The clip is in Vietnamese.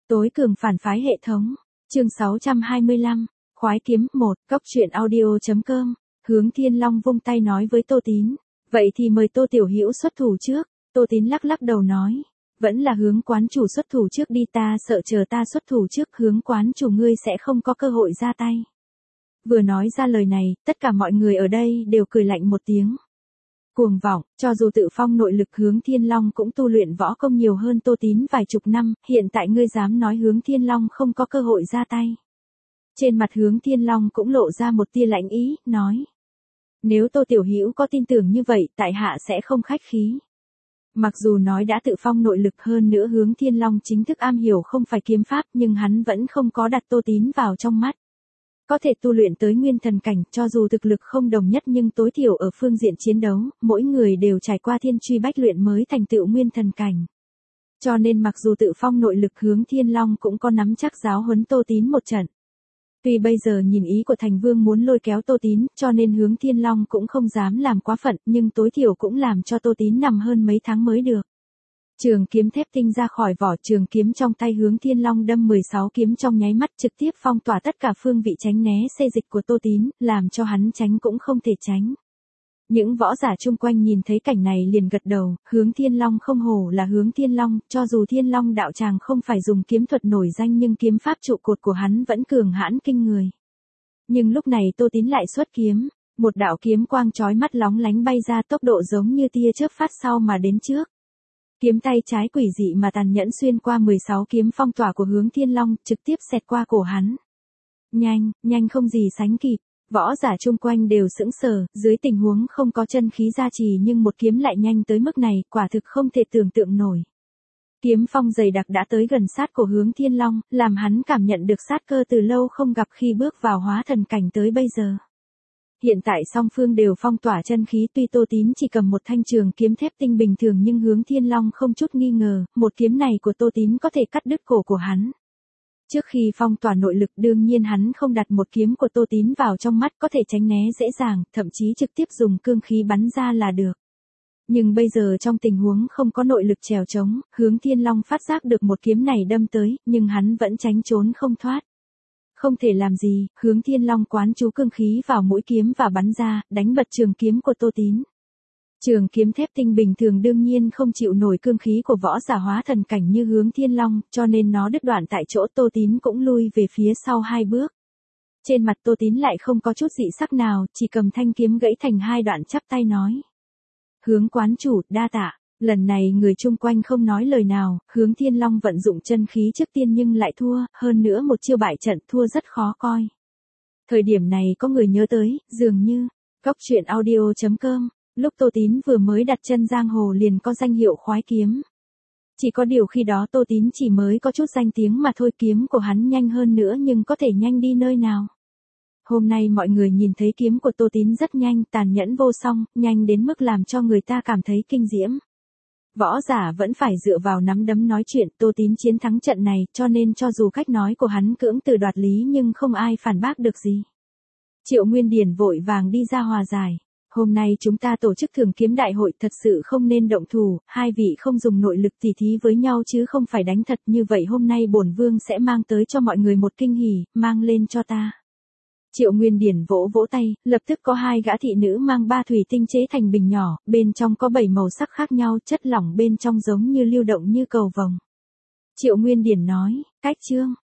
Tối cường phản phái hệ thống. Chương 625. Khoái kiếm 1. Cốc truyện audio.com. Hướng Thiên Long vung tay nói với Tô Tín. Vậy thì mời Tô Tiểu Hữu xuất thủ trước. Tô Tín lắc lắc đầu nói. Vẫn là Hướng quán chủ xuất thủ trước đi, ta sợ chờ ta xuất thủ trước Hướng quán chủ ngươi sẽ không có cơ hội ra tay. Vừa nói ra lời này, tất cả mọi người ở đây đều cười lạnh một tiếng. Cuồng vọng, cho dù tự phong nội lực Hướng Thiên Long cũng tu luyện võ công nhiều hơn Tô Tín vài chục năm, hiện tại ngươi dám nói Hướng Thiên Long không có cơ hội ra tay. Trên mặt Hướng Thiên Long cũng lộ ra một tia lạnh ý, nói. Nếu Tô Tiểu Hữu có tin tưởng như vậy, tại hạ sẽ không khách khí. Mặc dù nói đã tự phong nội lực hơn nữa Hướng Thiên Long chính thức am hiểu không phải kiếm pháp nhưng hắn vẫn không có đặt Tô Tín vào trong mắt. Có thể tu luyện tới nguyên thần cảnh cho dù thực lực không đồng nhất nhưng tối thiểu ở phương diện chiến đấu, mỗi người đều trải qua thiên truy bách luyện mới thành tựu nguyên thần cảnh. Cho nên mặc dù tự phong nội lực Hướng Thiên Long cũng có nắm chắc giáo huấn Tô Tín một trận. Tuy bây giờ nhìn ý của Thành Vương muốn lôi kéo Tô Tín cho nên Hướng Thiên Long cũng không dám làm quá phận nhưng tối thiểu cũng làm cho Tô Tín nằm hơn mấy tháng mới được. Trường kiếm thép tinh ra khỏi vỏ, trường kiếm trong tay Hướng Thiên Long đâm 16 kiếm trong nháy mắt trực tiếp phong tỏa tất cả phương vị tránh né xê dịch của Tô Tín, làm cho hắn tránh cũng không thể tránh. Những võ giả chung quanh nhìn thấy cảnh này liền gật đầu, Hướng Thiên Long không hổ là Hướng Thiên Long, cho dù Thiên Long đạo tràng không phải dùng kiếm thuật nổi danh nhưng kiếm pháp trụ cột của hắn vẫn cường hãn kinh người. Nhưng lúc này Tô Tín lại xuất kiếm, một đạo kiếm quang chói mắt lóng lánh bay ra, tốc độ giống như tia chớp phát sau mà đến trước. Kiếm tay trái quỷ dị mà tàn nhẫn xuyên qua 16 kiếm phong tỏa của Hướng Thiên Long, trực tiếp xẹt qua cổ hắn. Nhanh không gì sánh kịp, võ giả chung quanh đều sững sờ, dưới tình huống không có chân khí gia trì nhưng một kiếm lại nhanh tới mức này, quả thực không thể tưởng tượng nổi. Kiếm phong dày đặc đã tới gần sát cổ Hướng Thiên Long, làm hắn cảm nhận được sát cơ từ lâu không gặp khi bước vào hóa thần cảnh tới bây giờ. Hiện tại song phương đều phong tỏa chân khí, tuy Tô Tín chỉ cầm một thanh trường kiếm thép tinh bình thường nhưng Hướng Thiên Long không chút nghi ngờ, một kiếm này của Tô Tín có thể cắt đứt cổ của hắn. Trước khi phong tỏa nội lực đương nhiên hắn không đặt một kiếm của Tô Tín vào trong mắt, có thể tránh né dễ dàng, thậm chí trực tiếp dùng cương khí bắn ra là được. Nhưng bây giờ trong tình huống không có nội lực chèo chống, Hướng Thiên Long phát giác được một kiếm này đâm tới, nhưng hắn vẫn tránh trốn không thoát. Không thể làm gì, Hướng Thiên Long quán chú cương khí vào mũi kiếm và bắn ra, đánh bật trường kiếm của Tô Tín. Trường kiếm thép tinh bình thường đương nhiên không chịu nổi cương khí của võ giả hóa thần cảnh như Hướng Thiên Long, cho nên nó đứt đoạn tại chỗ, Tô Tín cũng lui về phía sau 2 bước. Trên mặt Tô Tín lại không có chút dị sắc nào, chỉ cầm thanh kiếm gãy thành 2 đoạn chắp tay nói. Hướng quán chủ, đa tạ. Lần này người chung quanh không nói lời nào, Hướng Thiên Long vận dụng chân khí trước tiên nhưng lại thua, hơn nữa một chiêu bại trận thua rất khó coi. Thời điểm này có người nhớ tới, dường như, Cốc truyện audio.com, lúc Tô Tín vừa mới đặt chân giang hồ liền có danh hiệu khoái kiếm. Chỉ có điều khi đó Tô Tín chỉ mới có chút danh tiếng mà thôi, kiếm của hắn nhanh hơn nữa nhưng có thể nhanh đi nơi nào. Hôm nay mọi người nhìn thấy kiếm của Tô Tín rất nhanh, tàn nhẫn vô song, nhanh đến mức làm cho người ta cảm thấy kinh diễm. Võ giả vẫn phải dựa vào nắm đấm nói chuyện, Tô Tín chiến thắng trận này, cho nên cho dù cách nói của hắn cưỡng từ đoạt lý nhưng không ai phản bác được gì. Triệu Nguyên Điển vội vàng đi ra hòa giải. Hôm nay chúng ta tổ chức Thường Kiếm Đại hội, thật sự không nên động thủ, hai vị không dùng nội lực tỉ thí với nhau chứ không phải đánh thật, như vậy hôm nay bổn vương sẽ mang tới cho mọi người một kinh hỉ, mang lên cho ta. Triệu Nguyên Điển vỗ vỗ tay, lập tức có 2 gã thị nữ mang 3 thủy tinh chế thành bình nhỏ, bên trong có 7 màu sắc khác nhau, chất lỏng bên trong giống như lưu động như cầu vồng. Triệu Nguyên Điển nói, cách chương.